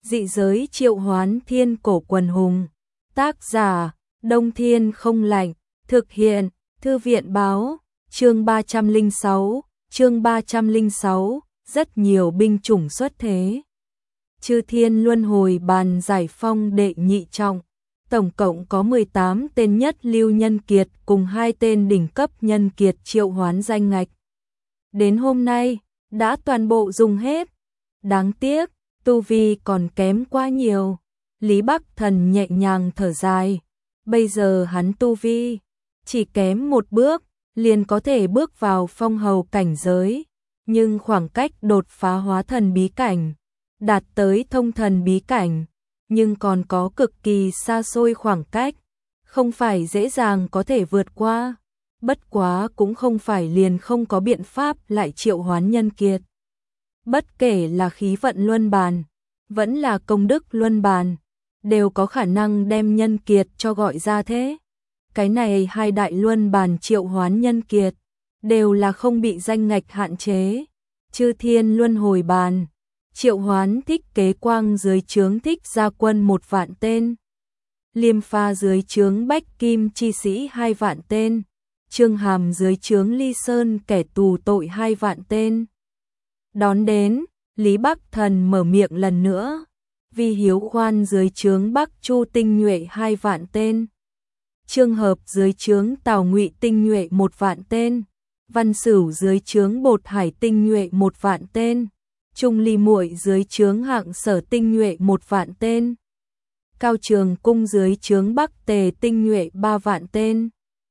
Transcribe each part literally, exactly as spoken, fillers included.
Dị giới triệu hoán thiên cổ quần hùng. Tác giả, Đông Thiên không lạnh. Thực hiện, Thư viện báo. Chương ba trăm lẻ sáu, chương ba trăm lẻ sáu, rất nhiều binh chủng xuất thế. Chư Thiên Luân Hồi Bàn giải phong đệ nhị trọng. Tổng cộng có mười tám tên nhất lưu nhân kiệt cùng hai tên đỉnh cấp nhân kiệt triệu hoán danh ngạch. Đến hôm nay, đã toàn bộ dùng hết. Đáng tiếc, tu vi còn kém quá nhiều. Lý Bắc Thần nhẹ nhàng thở dài. Bây giờ hắn tu vi chỉ kém một bước, liền có thể bước vào phong hầu cảnh giới. Nhưng khoảng cách đột phá hóa thần bí cảnh, đạt tới thông thần bí cảnh, nhưng còn có cực kỳ xa xôi khoảng cách, không phải dễ dàng có thể vượt qua. Bất quá cũng không phải liền không có biện pháp lại triệu hoán nhân kiệt. Bất kể là khí vận luân bàn, vẫn là công đức luân bàn, đều có khả năng đem nhân kiệt cho gọi ra thế. Cái này hai đại luân bàn triệu hoán nhân kiệt, đều là không bị danh ngạch hạn chế. Chư Thiên Luân Hồi Bàn, triệu hoán Thích Kế Quang dưới trướng Thích Gia Quân một vạn tên. Liêm Pha dưới trướng Bách Kim Chi Sĩ hai vạn tên. Trương Hàm dưới trướng Ly Sơn kẻ tù tội hai vạn tên. Đón đến, Lý Bắc Thần mở miệng lần nữa. Vi Hiếu Khoan dưới trướng Bắc Chu tinh nhuệ hai vạn tên. Trương Hợp dưới trướng Tào Ngụy tinh nhuệ một vạn tên. Văn Sửu dưới trướng Bột Hải tinh nhuệ một vạn tên. Trung Ly Muội dưới trướng Hạng Sở tinh nhuệ một vạn tên. Cao Trường Cung dưới trướng Bắc Tề tinh nhuệ ba vạn tên.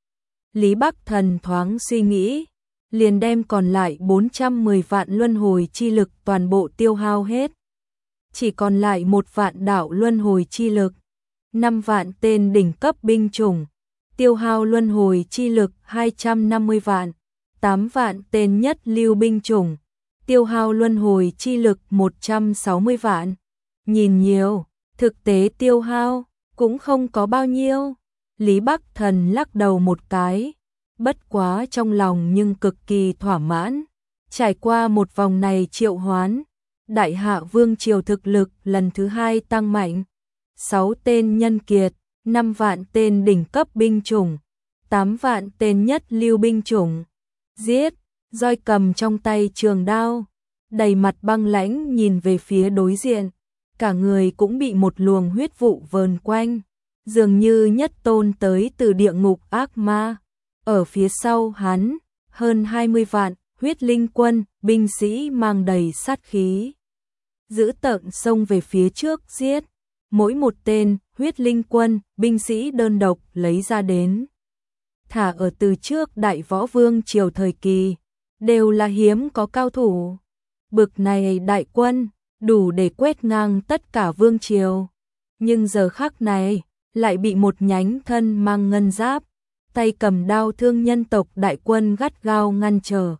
Lý Bắc Thần thoáng suy nghĩ, liền đem còn lại bốn trăm mười vạn luân hồi chi lực toàn bộ tiêu hao hết. Chỉ còn lại một vạn đạo luân hồi chi lực, năm vạn tên đỉnh cấp binh chủng, tiêu hao luân hồi chi lực hai trăm năm mươi vạn, tám vạn tên nhất lưu binh chủng, tiêu hao luân hồi chi lực một trăm sáu mươi vạn. Nhìn nhiều, thực tế tiêu hao cũng không có bao nhiêu. Lý Bắc Thần lắc đầu một cái, bất quá trong lòng nhưng cực kỳ thỏa mãn. Trải qua một vòng này triệu hoán, Đại Hạ Vương triều thực lực lần thứ hai tăng mạnh. sáu tên nhân kiệt, năm vạn tên đỉnh cấp binh chủng, tám vạn tên nhất lưu binh chủng. Giết, roi cầm trong tay trường đao, đầy mặt băng lãnh nhìn về phía đối diện, cả người cũng bị một luồng huyết vụ vờn quanh, dường như nhất tôn tới từ địa ngục ác ma. Ở phía sau hắn, hơn hai mươi vạn huyết linh quân, binh sĩ mang đầy sát khí, giữ tợn xông về phía trước giết. Mỗi một tên huyết linh quân, binh sĩ đơn độc lấy ra đến. Thả ở từ trước Đại Võ Vương triều thời kỳ, đều là hiếm có cao thủ. Bực này đại quân, đủ để quét ngang tất cả vương triều. Nhưng giờ khắc này, lại bị một nhánh thân mang ngân giáp, tay cầm đao thương nhân tộc đại quân gắt gao ngăn trở.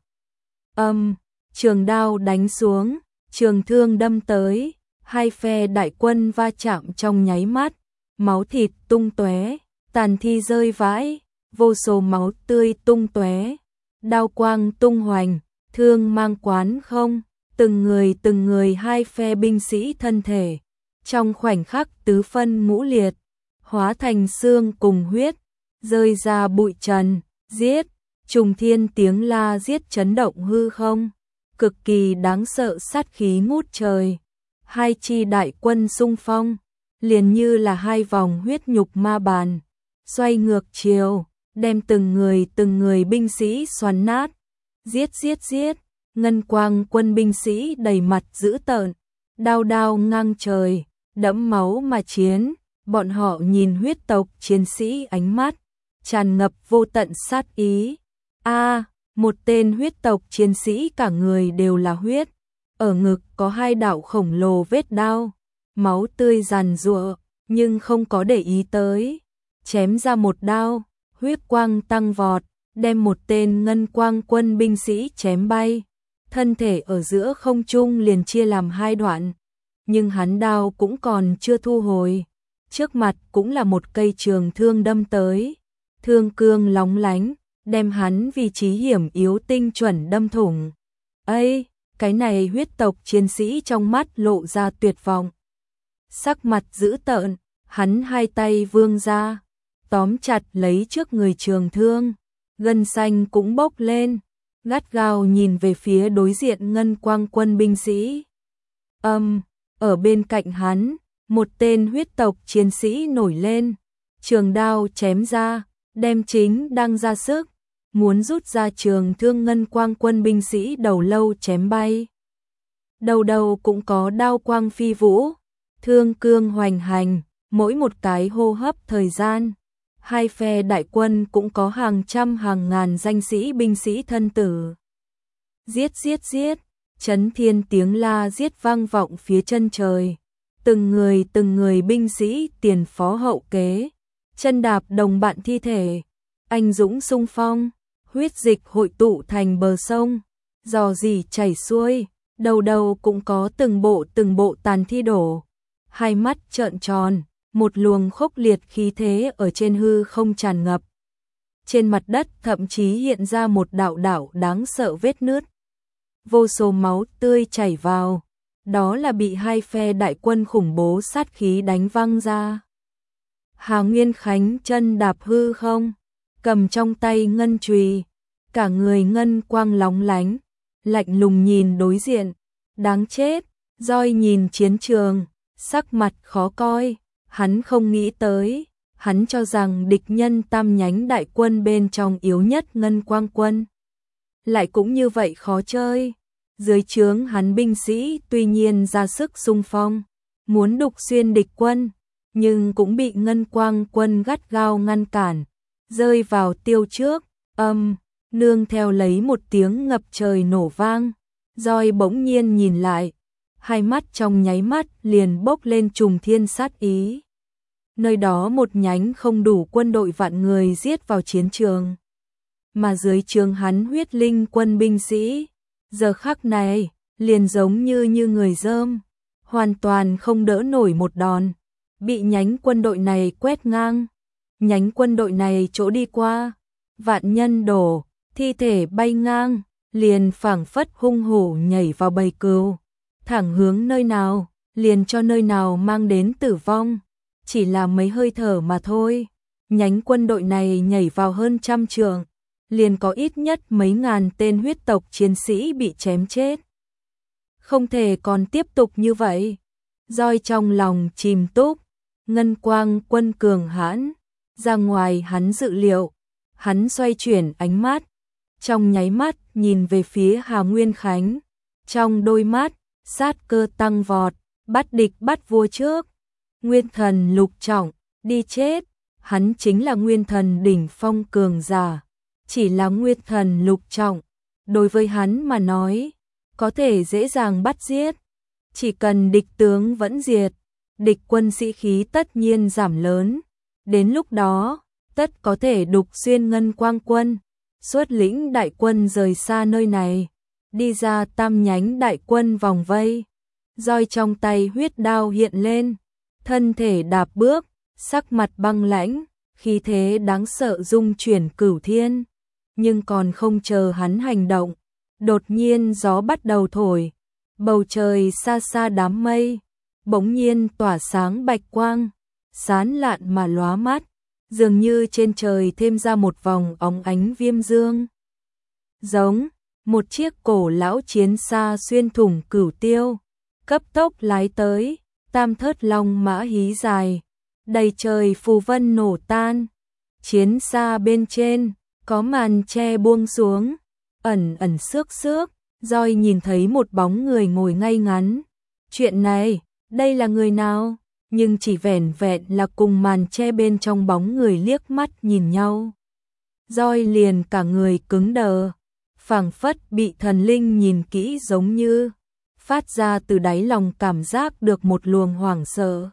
Âm, um, trường đao đánh xuống, trường thương đâm tới, hai phe đại quân va chạm trong nháy mắt, máu thịt tung tóe, tàn thi rơi vãi, vô số máu tươi tung tóe, đao quang tung hoành, thương mang quán không, từng người từng người hai phe binh sĩ thân thể, trong khoảnh khắc tứ phân ngũ liệt, hóa thành xương cùng huyết, rơi ra bụi trần, giết, trùng thiên tiếng la giết chấn động hư không, cực kỳ đáng sợ sát khí ngút trời. Hai chi đại quân xung phong, liền như là hai vòng huyết nhục ma bàn, xoay ngược chiều, đem từng người từng người binh sĩ xoắn nát. Giết giết giết, ngân quang quân binh sĩ đầy mặt dữ tợn, đao đao ngang trời, đẫm máu mà chiến. Bọn họ nhìn huyết tộc chiến sĩ ánh mắt tràn ngập vô tận sát ý. A, một tên huyết tộc chiến sĩ cả người đều là huyết, ở ngực có hai đạo khổng lồ vết đao, máu tươi giàn giụa, nhưng không có để ý tới, chém ra một đao, huyết quang tăng vọt, đem một tên ngân quang quân binh sĩ chém bay, thân thể ở giữa không trung liền chia làm hai đoạn, nhưng hắn đao cũng còn chưa thu hồi, trước mặt cũng là một cây trường thương đâm tới, thương cương lóng lánh, đem hắn vị trí hiểm yếu tinh chuẩn đâm thủng. Ây, cái này huyết tộc chiến sĩ trong mắt lộ ra tuyệt vọng. sắc mặt dữ tợn, hắn hai tay vươn ra, tóm chặt lấy trước người Trường Thương, gân xanh cũng bốc lên, gắt gao nhìn về phía đối diện Ngân Quang Quân binh sĩ. Âm, ở bên cạnh hắn, một tên huyết tộc chiến sĩ nổi lên, trường đao chém ra, đem chính đang ra sức, muốn rút ra Trường Thương Ngân Quang Quân binh sĩ đầu lâu chém bay. Đầu đầu cũng có đao quang phi vũ, thương cương hoành hành, mỗi một cái hô hấp thời gian. Hai phe đại quân cũng có hàng trăm hàng ngàn danh sĩ binh sĩ thân tử. Giết giết giết, chấn thiên tiếng la giết vang vọng phía chân trời. Từng người từng người binh sĩ tiền phó hậu kế, chân đạp đồng bạn thi thể, anh dũng xung phong, huyết dịch hội tụ thành bờ sông, rò rỉ chảy xuôi, đầu đầu cũng có từng bộ từng bộ tàn thi đổ. Hai mắt trợn tròn, một luồng khốc liệt khí thế ở trên hư không tràn ngập. Trên mặt đất thậm chí hiện ra một đạo đạo đáng sợ vết nứt. Vô số máu tươi chảy vào, đó là bị hai phe đại quân khủng bố sát khí đánh văng ra. Hà Nguyên Khánh chân đạp hư không, cầm trong tay ngân chùy, cả người ngân quang lóng lánh, lạnh lùng nhìn đối diện, đáng chết, roi nhìn chiến trường, sắc mặt khó coi. Hắn không nghĩ tới, hắn cho rằng địch nhân tam nhánh đại quân bên trong yếu nhất Ngân Quang Quân. Lại cũng như vậy khó chơi. Dưới trướng hắn binh sĩ tuy nhiên ra sức xung phong, muốn đục xuyên địch quân, nhưng cũng bị Ngân Quang Quân gắt gao ngăn cản, rơi vào tiêu trước, âm, nương theo lấy một tiếng ngập trời nổ vang, roi bỗng nhiên nhìn lại, hai mắt trong nháy mắt liền bốc lên trùng thiên sát ý. Nơi đó một nhánh không đủ quân đội vạn người giết vào chiến trường, mà dưới trướng hắn huyết linh quân binh sĩ, giờ khắc này, liền giống như như người dơm, hoàn toàn không đỡ nổi một đòn, bị nhánh quân đội này quét ngang. Nhánh quân đội này chỗ đi qua, vạn nhân đổ, thi thể bay ngang, liền phảng phất hung hổ nhảy vào bầy cừu, thẳng hướng nơi nào, liền cho nơi nào mang đến tử vong. Chỉ là mấy hơi thở mà thôi, nhánh quân đội này nhảy vào hơn trăm trường, liền có ít nhất mấy ngàn tên huyết tộc chiến sĩ bị chém chết. Không thể còn tiếp tục như vậy. Roi trong lòng chìm túc, Ngân Quang Quân cường hãn, ra ngoài hắn dự liệu, hắn xoay chuyển ánh mắt, trong nháy mắt nhìn về phía Hà Nguyên Khánh, trong đôi mắt, sát cơ tăng vọt, bắt địch bắt vua trước. Nguyên thần lục trọng, đi chết, hắn chính là nguyên thần đỉnh phong cường giả, chỉ là nguyên thần lục trọng, đối với hắn mà nói, có thể dễ dàng bắt giết, chỉ cần địch tướng vẫn diệt, địch quân sĩ khí tất nhiên giảm lớn, đến lúc đó, tất có thể đục xuyên Ngân Quang Quân, xuất lĩnh đại quân rời xa nơi này, đi ra tam nhánh đại quân vòng vây, roi trong tay huyết đao hiện lên. Thân thể đạp bước, sắc mặt băng lãnh, khí thế đáng sợ dung chuyển cửu thiên. Nhưng còn không chờ hắn hành động, đột nhiên gió bắt đầu thổi, bầu trời xa xa đám mây, bỗng nhiên tỏa sáng bạch quang, sán lạn mà lóa mắt, dường như trên trời thêm ra một vòng óng ánh viêm dương. Giống, một chiếc cổ lão chiến xa xuyên thủng cửu tiêu, cấp tốc lái tới. Tam thớt long mã hí dài, đầy trời phù vân nổ tan, chiến xa bên trên, có màn che buông xuống, ẩn ẩn xước xước, roi nhìn thấy một bóng người ngồi ngay ngắn. Chuyện này, đây là người nào? Nhưng chỉ vẻn vẹn là cùng màn che bên trong bóng người liếc mắt nhìn nhau. Roi liền cả người cứng đờ, phảng phất bị thần linh nhìn kỹ giống như phát ra từ đáy lòng cảm giác được một luồng hoảng sợ.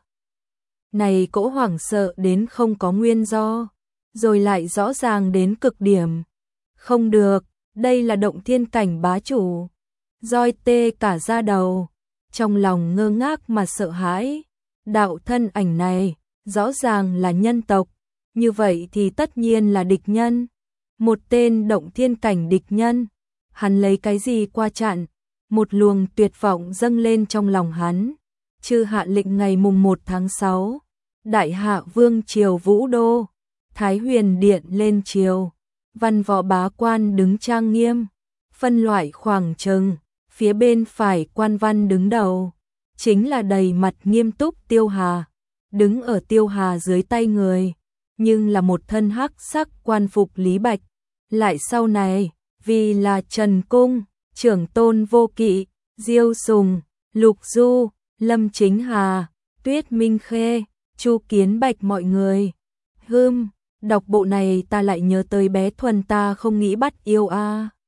Này cỗ hoảng sợ đến không có nguyên do, rồi lại rõ ràng đến cực điểm. Không được, đây là động thiên cảnh bá chủ. Roi tê cả da đầu, trong lòng ngơ ngác mà sợ hãi. Đạo thân ảnh này, rõ ràng là nhân tộc, như vậy thì tất nhiên là địch nhân. Một tên động thiên cảnh địch nhân, hắn lấy cái gì qua chặn? Một luồng tuyệt vọng dâng lên trong lòng hắn, Chư hạ lệnh ngày mùng một tháng sáu, Đại hạ vương triều Vũ Đô, Thái Huyền Điện lên triều, văn võ bá quan đứng trang nghiêm, phân loại khoảng chừng, phía bên phải quan văn đứng đầu, chính là đầy mặt nghiêm túc Tiêu Hà, đứng ở Tiêu Hà dưới tay người, nhưng là một thân hắc sắc quan phục Lý Bạch, lại sau này, vì là Trần Cung, Trưởng Tôn Vô Kỵ, Diêu Sùng, Lục Du, Lâm Chính Hà, Tuyết Minh Khê, Chu Kiến Bạch mọi người. Hưm, đọc bộ này ta lại nhớ tới bé Thuần ta không nghĩ bắt yêu a. À.